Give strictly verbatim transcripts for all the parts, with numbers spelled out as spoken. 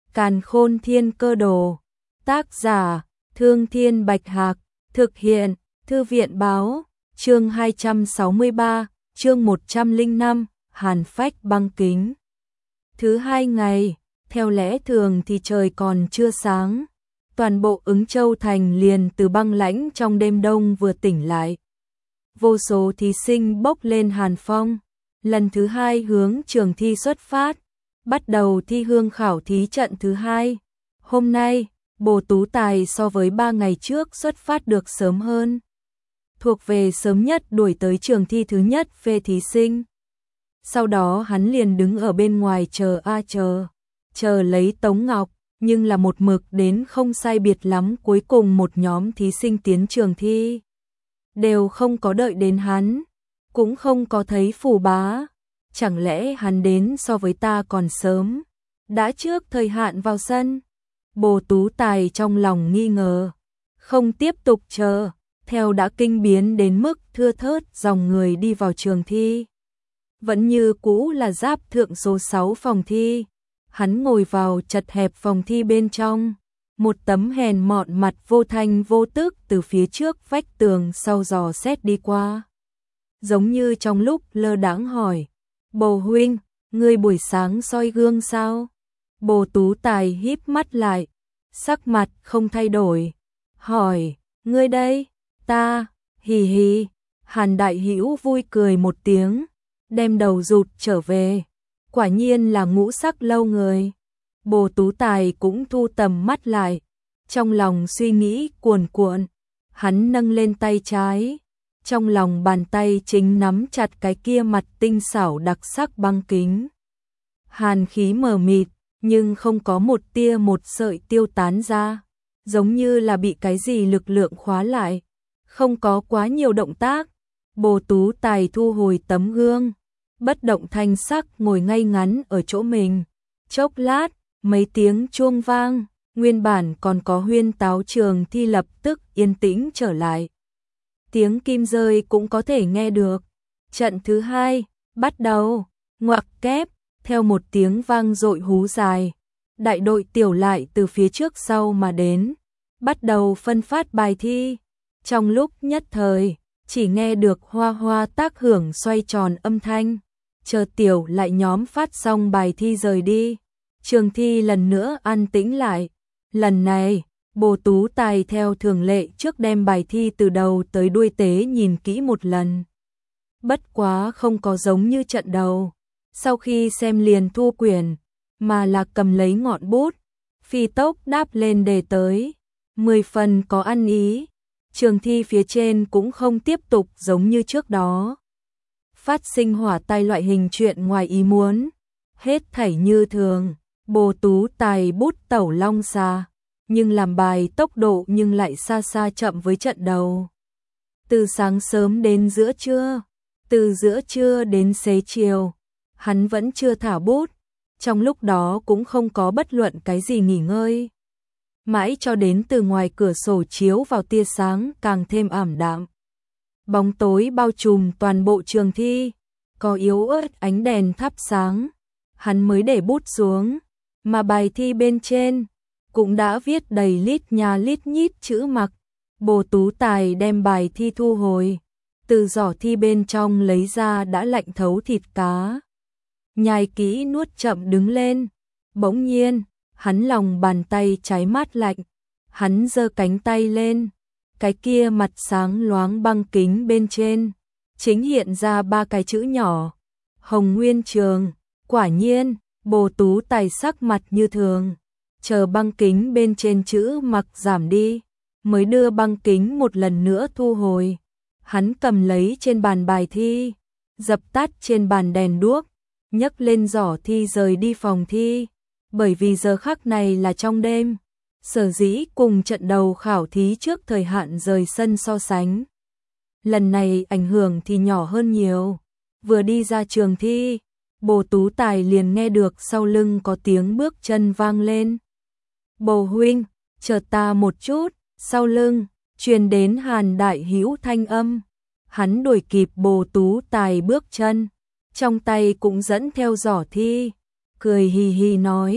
Càn Khôn Thiên Cơ Đồ. Tác giả: Thương Thiên Bạch Hạc. Thực hiện: Thư viện báo. Chương hai trăm sáu mươi ba, chương một trăm lẻ năm, Hàn Phách băng kính. Thứ hai ngày, theo lẽ thường thì trời còn chưa sáng. Toàn bộ Ứng Châu thành liền từ băng lãnh trong đêm đông vừa tỉnh lại. Vô số thí sinh bốc lên hàn phong, lần thứ hai hướng trường thi xuất phát, bắt đầu thi hương khảo thí trận thứ hai. Hôm nay, Bồ Tú Tài so với ba ngày trước xuất phát được sớm hơn. Thuộc về sớm nhất đuổi tới trường thi thứ nhất về thí sinh. Sau đó hắn liền đứng ở bên ngoài chờ a chờ, chờ lấy Tống Ngọc, nhưng là một mực đến không sai biệt lắm cuối cùng một nhóm thí sinh tiến trường thi. Đều không có đợi đến hắn, cũng không có thấy Phù Bá. Chẳng lẽ hắn đến so với ta còn sớm, đã trước thời hạn vào sân? Bồ Tú Tài trong lòng nghi ngờ, không tiếp tục chờ, theo đã kinh biến đến mức thưa thớt dòng người đi vào trường thi. Vẫn như cũ là giáp thượng số sáu phòng thi. Hắn ngồi vào chật hẹp phòng thi bên trong, một tấm hèn mọn mặt vô thanh vô tức từ phía trước vách tường sau dò xét đi qua. Giống như trong lúc lơ đãng hỏi, Bồ huynh, ngươi buổi sáng soi gương sao? Bồ Tú Tài híp mắt lại, sắc mặt không thay đổi, hỏi, ngươi đây? Ta, hì hì. Hàn Đại Hữu vui cười một tiếng, đem đầu rụt trở về. Quả nhiên là ngũ sắc lâu người. Bồ Tú Tài cũng thu tầm mắt lại, trong lòng suy nghĩ cuồn cuộn. Hắn nâng lên tay trái, trong lòng bàn tay chính nắm chặt cái kia mặt tinh xảo đặc sắc băng kính. Hàn khí mờ mịt, nhưng không có một tia một sợi tiêu tán ra, giống như là bị cái gì lực lượng khóa lại. Không có quá nhiều động tác, Bồ Tú Tài thu hồi tấm gương, bất động thanh sắc ngồi ngay ngắn ở chỗ mình. Chốc lát, mấy tiếng chuông vang, nguyên bản còn có huyên táo trường thi lập tức yên tĩnh trở lại. Tiếng kim rơi cũng có thể nghe được. Trận thứ hai, bắt đầu, ngoặc kép, theo một tiếng vang dội hú dài. Đại đội tiểu lại từ phía trước sau mà đến, bắt đầu phân phát bài thi. Trong lúc nhất thời, chỉ nghe được hoa hoa tác hưởng xoay tròn âm thanh. Chờ tiểu lại nhóm phát xong bài thi rời đi, trường thi lần nữa an tĩnh lại. Lần này, Bồ Tú Tài theo thường lệ trước đem bài thi từ đầu tới đuôi tế nhìn kỹ một lần. Bất quá không có giống như trận đầu, sau khi xem liền thu quyển, mà là cầm lấy ngọn bút, phi tốc đáp lên đề tới, mười phần có ăn ý. Trường thi phía trên cũng không tiếp tục giống như trước đó phát sinh hỏa tai loại hình chuyện ngoài ý muốn, hết thảy như thường. Bồ Tú Tài bút tẩu long xà, nhưng làm bài tốc độ nhưng lại xa xa chậm với trận đầu. Từ sáng sớm đến giữa trưa, từ giữa trưa đến xế chiều, hắn vẫn chưa thả bút, trong lúc đó cũng không có bất luận cái gì nghỉ ngơi. Mãi cho đến từ ngoài cửa sổ chiếu vào tia sáng càng thêm ảm đạm. Bóng tối bao trùm toàn bộ trường thi, có yếu ớt ánh đèn thắp sáng. Hắn mới để bút xuống, mà bài thi bên trên cũng đã viết đầy lít nha lít nhít chữ mặc. Bồ Tú Tài đem bài thi thu hồi, từ giỏ thi bên trong lấy ra đã lạnh thấu thịt cá. Nhai kỹ nuốt chậm đứng lên, bỗng nhiên, hắn lòng bàn tay trái mát lạnh, hắn giơ cánh tay lên. Cái kia mặt sáng loáng băng kính bên trên, chính hiện ra ba cái chữ nhỏ, Hồng Nguyên Trường. Quả nhiên, Bồ Tú Tài sắc mặt như thường, chờ băng kính bên trên chữ mặc giảm đi, mới đưa băng kính một lần nữa thu hồi. Hắn cầm lấy trên bàn bài thi, dập tắt trên bàn đèn đuốc, nhấc lên giỏ thi rời đi phòng thi. Bởi vì giờ khắc này là trong đêm, sở dĩ cùng trận đầu khảo thí trước thời hạn rời sân so sánh, lần này ảnh hưởng thì nhỏ hơn nhiều. Vừa đi ra trường thi, Bồ Tú Tài liền nghe được sau lưng có tiếng bước chân vang lên. Bồ huynh, chờ ta một chút. Sau lưng truyền đến Hàn Đại Hữu thanh âm. Hắn đuổi kịp Bồ Tú Tài bước chân, trong tay cũng dẫn theo giỏ thi, cười hì hì nói,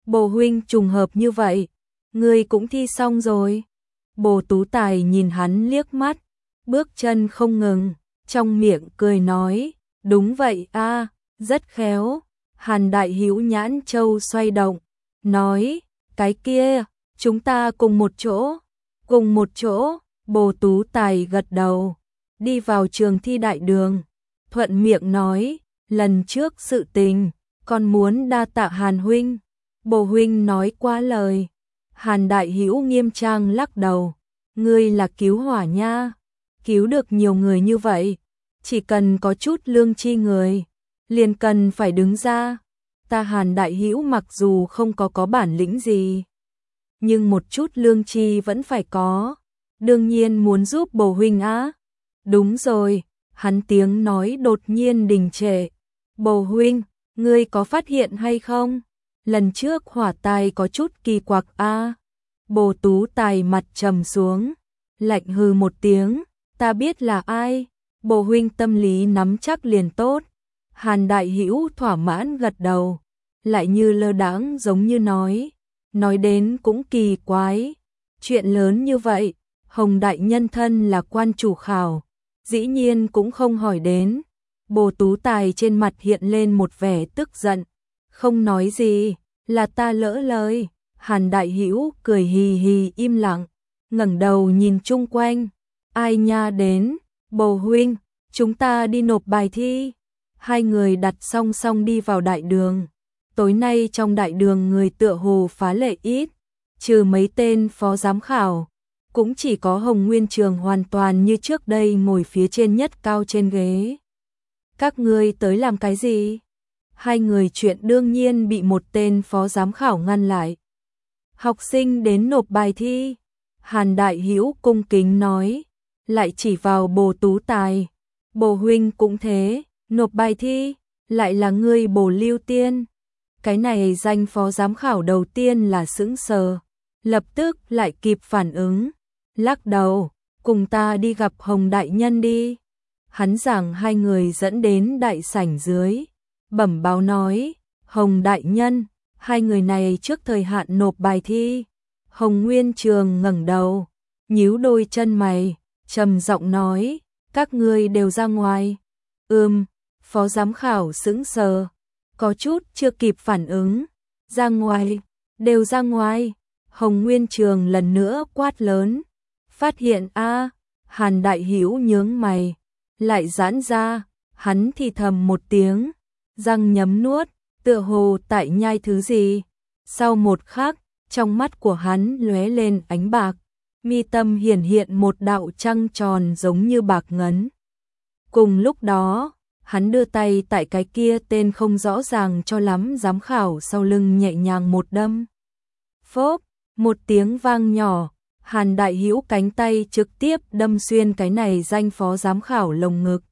Bồ huynh trùng hợp như vậy, ngươi cũng thi xong rồi. Bồ Tú Tài nhìn hắn liếc mắt, bước chân không ngừng, trong miệng cười nói, đúng vậy a, rất khéo. Hàn Đại Hữu nhãn châu xoay động, nói, cái kia, chúng ta cùng một chỗ, cùng một chỗ. Bồ Tú Tài gật đầu, đi vào trường thi đại đường, thuận miệng nói, lần trước sự tình, con muốn đa tạ Hàn huynh. Bồ huynh nói quá lời. Hàn Đại Hữu nghiêm trang lắc đầu, ngươi là cứu hỏa nha, cứu được nhiều người như vậy, chỉ cần có chút lương tri người, liền cần phải đứng ra. Ta Hàn Đại Hữu mặc dù không có có bản lĩnh gì, nhưng một chút lương tri vẫn phải có, đương nhiên muốn giúp Bồ huynh á. Đúng rồi, hắn tiếng nói đột nhiên đình trệ. Bồ huynh, ngươi có phát hiện hay không? Lần trước hỏa tài có chút kỳ quặc a. Bồ Tú Tài mặt trầm xuống, lạnh hừ một tiếng, ta biết là ai. Bồ huynh tâm lý nắm chắc liền tốt. Hàn Đại Hữu thỏa mãn gật đầu, lại như lơ đãng giống như nói, nói đến cũng kỳ quái, chuyện lớn như vậy, Hồng đại nhân thân là quan chủ khảo, dĩ nhiên cũng không hỏi đến. Bồ Tú Tài trên mặt hiện lên một vẻ tức giận, không nói gì, là ta lỡ lời. Hàn Đại Hữu cười hì hì im lặng, ngẩng đầu nhìn chung quanh, ai nha đến. Bồ huynh, chúng ta đi nộp bài thi. Hai người đặt song song đi vào đại đường. Tối nay trong đại đường người tựa hồ phá lệ ít, trừ mấy tên phó giám khảo, cũng chỉ có Hồng Nguyên Trường hoàn toàn như trước đây ngồi phía trên nhất cao trên ghế. Các ngươi tới làm cái gì? Hai người chuyện đương nhiên bị một tên phó giám khảo ngăn lại. Học sinh đến nộp bài thi. Hàn Đại Hữu cung kính nói, lại chỉ vào Bồ Tú Tài. Bồ huynh cũng thế, nộp bài thi, lại là ngươi Bồ Lưu Tiên. Cái này danh phó giám khảo đầu tiên là sững sờ, lập tức lại kịp phản ứng, lắc đầu, cùng ta đi gặp Hồng đại nhân đi. Hắn giảng hai người dẫn đến đại sảnh dưới, bẩm báo nói, Hồng đại nhân, hai người này trước thời hạn nộp bài thi. Hồng Nguyên Trường ngẩng đầu, nhíu đôi chân mày, trầm giọng nói, các ngươi đều ra ngoài. Ừm, phó giám khảo sững sờ, có chút chưa kịp phản ứng, ra ngoài, đều ra ngoài. Hồng Nguyên Trường lần nữa quát lớn, phát hiện a. Hàn Đại Hữu nhướng mày, lại giãn ra, hắn thì thầm một tiếng, răng nhấm nuốt, tựa hồ tại nhai thứ gì. Sau một khắc, trong mắt của hắn lóe lên ánh bạc, mi tâm hiển hiện một đạo trăng tròn giống như bạc ngấn. Cùng lúc đó, hắn đưa tay tại cái kia tên không rõ ràng cho lắm giám khảo sau lưng nhẹ nhàng một đâm. Phốp, một tiếng vang nhỏ, Hàn Đại Hữu cánh tay trực tiếp đâm xuyên cái này danh phó giám khảo lồng ngực.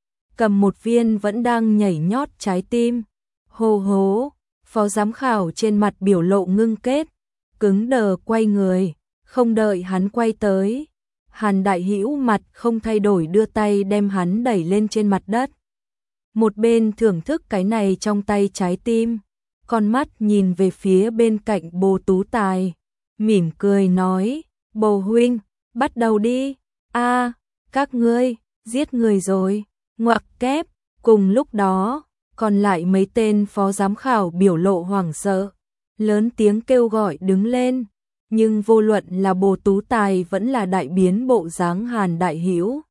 Cầm một viên vẫn đang nhảy nhót trái tim. Hô hố, phó giám khảo trên mặt biểu lộ ngưng kết, cứng đờ quay người, không đợi hắn quay tới. Hàn Đại Hữu mặt không thay đổi đưa tay đem hắn đẩy lên trên mặt đất. Một bên thưởng thức cái này trong tay trái tim, con mắt nhìn về phía bên cạnh Bồ Tú Tài, mỉm cười nói, Bồ huynh, bắt đầu đi. A, các ngươi, giết người rồi, ngoặc kép. Cùng lúc đó, còn lại mấy tên phó giám khảo biểu lộ hoảng sợ, lớn tiếng kêu gọi đứng lên, nhưng vô luận là Bồ Tú Tài vẫn là đại biến bộ dáng Hàn Đại Hữu,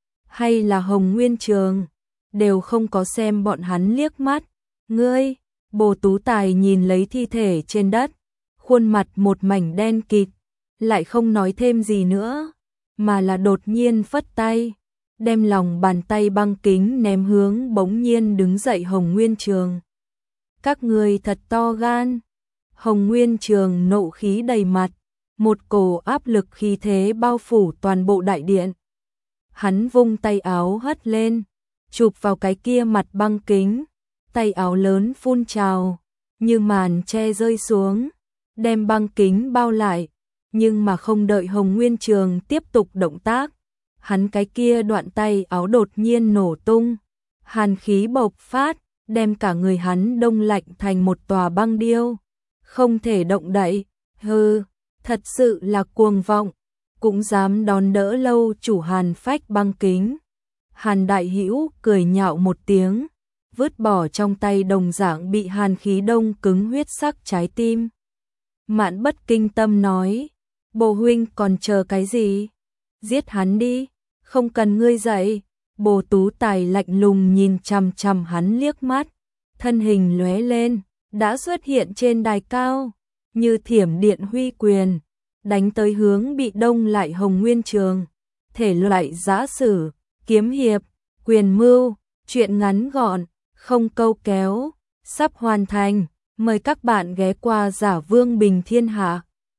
hay là Hồng Nguyên Trường, đều không có xem bọn hắn liếc mắt. Ngươi, Bồ Tú Tài nhìn lấy thi thể trên đất, khuôn mặt một mảnh đen kịt, lại không nói thêm gì nữa, mà là đột nhiên phất tay, đem lòng bàn tay băng kính ném hướng bỗng nhiên đứng dậy Hồng Nguyên Trường. Các ngươi thật to gan. Hồng Nguyên Trường nộ khí đầy mặt, một cổ áp lực khí thế bao phủ toàn bộ đại điện. Hắn vung tay áo hất lên, chụp vào cái kia mặt băng kính, tay áo lớn phun trào, như màn che rơi xuống, đem băng kính bao lại, nhưng mà không đợi Hồng Nguyên Trường tiếp tục động tác, hắn cái kia đoạn tay áo đột nhiên nổ tung, hàn khí bộc phát, đem cả người hắn đông lạnh thành một tòa băng điêu. không thể động đậy, hừ, thật sự là cuồng vọng, cũng dám đón đỡ lâu chủ Hàn Phách băng kính. Hàn Đại Hữu cười nhạo một tiếng, vứt bỏ trong tay đồng dạng bị hàn khí đông cứng huyết sắc trái tim. Mạn Bất kinh tâm nói, Bồ huynh còn chờ cái gì? Giết hắn đi, không cần ngươi dạy. Bồ Tú Tài lạnh lùng nhìn chằm chằm hắn liếc mắt, thân hình lóe lên, đã xuất hiện trên đài cao, như thiểm điện huy quyền, đánh tới hướng bị đông lại Hồng Nguyên Trường. Thể loại giã sử, kiếm hiệp, quyền mưu, truyện ngắn gọn, không câu kéo, sắp hoàn thành, mời các bạn ghé qua Giả Vương Bình Thiên Hạ.